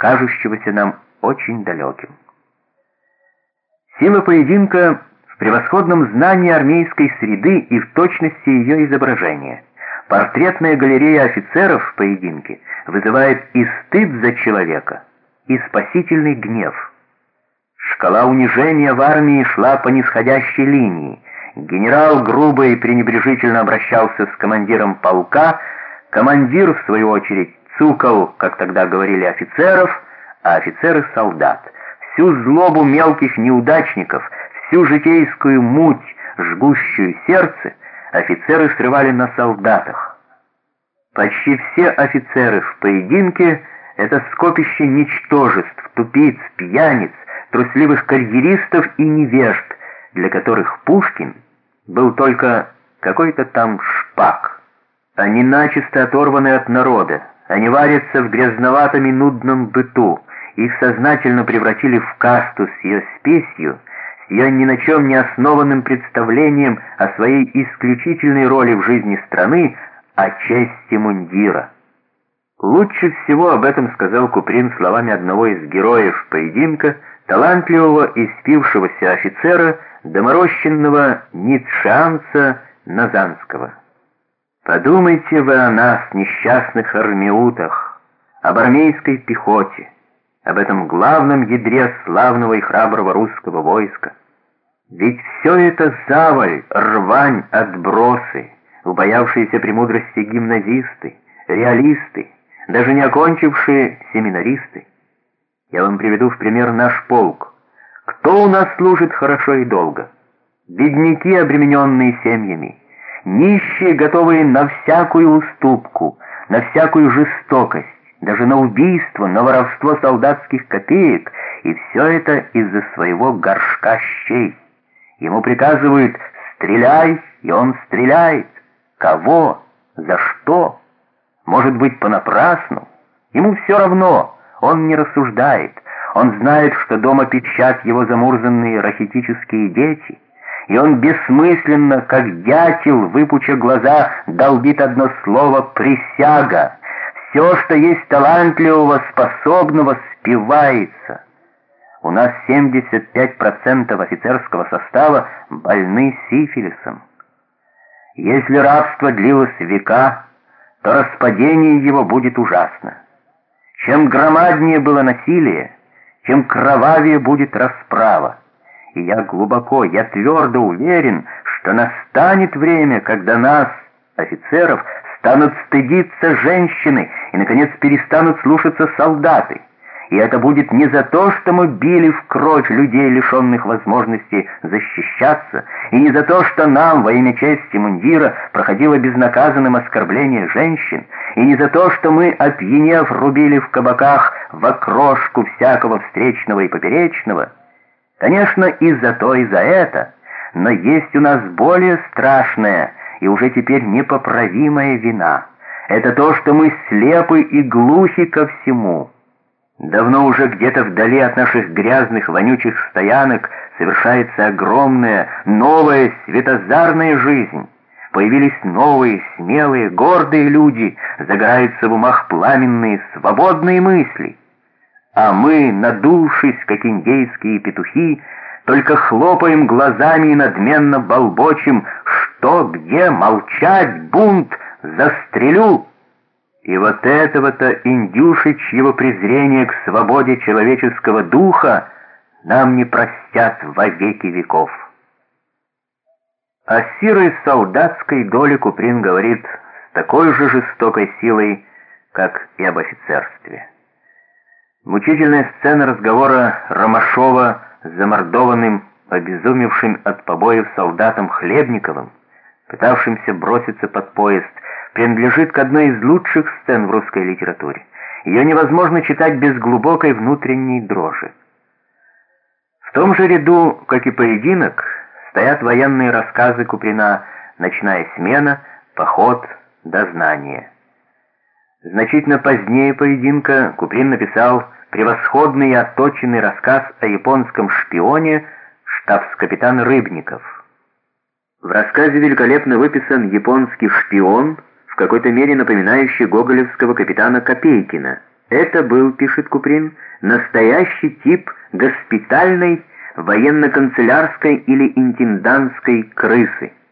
кажущегося нам очень далеким. Сила поединка в превосходном знании армейской среды и в точности ее изображения. Портретная галерея офицеров в поединке вызывает и стыд за человека, и спасительный гнев. Шкала унижения в армии шла по нисходящей линии. Генерал грубо и пренебрежительно обращался с командиром полка, командир, в свою очередь, цукал, как тогда говорили, офицеров, а офицеры — солдат. Всю злобу мелких неудачников, всю житейскую муть, жгущую сердце, офицеры срывали на солдатах. Почти все офицеры в поединке — это скопище ничтожеств, тупиц, пьяниц, трусливых карьеристов и невежд, для которых Пушкин был только какой-то там шпак. Они начисто оторваны от народа, они варятся в грязноватом и нудном быту, их сознательно превратили в касту с ее спесью, с ее ни на чем не основанным представлением о своей исключительной роли в жизни страны, о чести мундира. Лучше всего об этом сказал Куприн словами одного из героев поединка, талантливого и спившегося офицера, доморощенного ницшеанца Назанского. «Подумайте вы о нас, несчастных армиутах, об армейской пехоте, об этом главном ядре славного и храброго русского войска. Ведь все это заваль, рвань, отбросы, убоявшиеся премудрости гимназисты, реалисты, даже не окончившие семинаристы. Я вам приведу в пример наш полк. Кто у нас служит хорошо и долго? Бедняки, обремененные семьями, нищие, готовые на всякую уступку, на всякую жестокость, даже на убийство, на воровство солдатских копеек, и все это из-за своего горшка щей. Ему приказывают «стреляй», и он стреляет. Кого? За что? Может быть, понапрасну? Ему все равно, он не рассуждает. Он знает, что дома пищат его замурзанные рахитические дети, и он бессмысленно, как дятел, выпуча глаза, долбит одно слово «присяга». Все, что есть талантливого, способного, спивается. У нас 75% офицерского состава больны сифилисом. Если рабство длилось века, то распадение его будет ужасно. Чем громаднее было насилие, чем кровавее будет расправа. И я глубоко, я твердо уверен, что настанет время, когда нас, офицеров, станут стыдиться женщины и, наконец, перестанут слушаться солдаты. И это будет не за то, что мы били в кровь людей, лишенных возможности защищаться, и не за то, что нам во имя чести мундира проходило безнаказанным оскорбление женщин, и не за то, что мы, опьянев, рубили в кабаках в окрошку всякого встречного и поперечного. Конечно, и за то, и за это, но есть у нас более страшная и уже теперь непоправимая вина. Это то, что мы слепы и глухи ко всему. Давно уже где-то вдали от наших грязных, вонючих стоянок совершается огромная, новая, светозарная жизнь. Появились новые, смелые, гордые люди, загораются в умах пламенные, свободные мысли. А мы, надувшись, как индейские петухи, только хлопаем глазами и надменно болбочем: что, где, молчать, бунт, застрелю. И вот этого-то индюшечьего презрения к свободе человеческого духа нам не простят во веки веков. О сирой солдатской доле Куприн говорит с такой же жестокой силой, как и об офицерстве. Мучительная сцена разговора Ромашова с замордованным, обезумевшим от побоев солдатом Хлебниковым, пытавшимся броситься под поезд, принадлежит к одной из лучших сцен в русской литературе. Ее невозможно читать без глубокой внутренней дрожи. В том же ряду, как и поединок, стоят военные рассказы Куприна «Ночная смена», «Поход», «Дознание». Значительно позднее поединка Куприн написал превосходный и отточенный рассказ о японском шпионе штабс-капитан Рыбников. В рассказе великолепно выписан японский шпион, в какой-то мере напоминающий гоголевского капитана Копейкина, Это был, пишет Куприн, настоящий тип госпитальной, военно-канцелярской или интендантской крысы.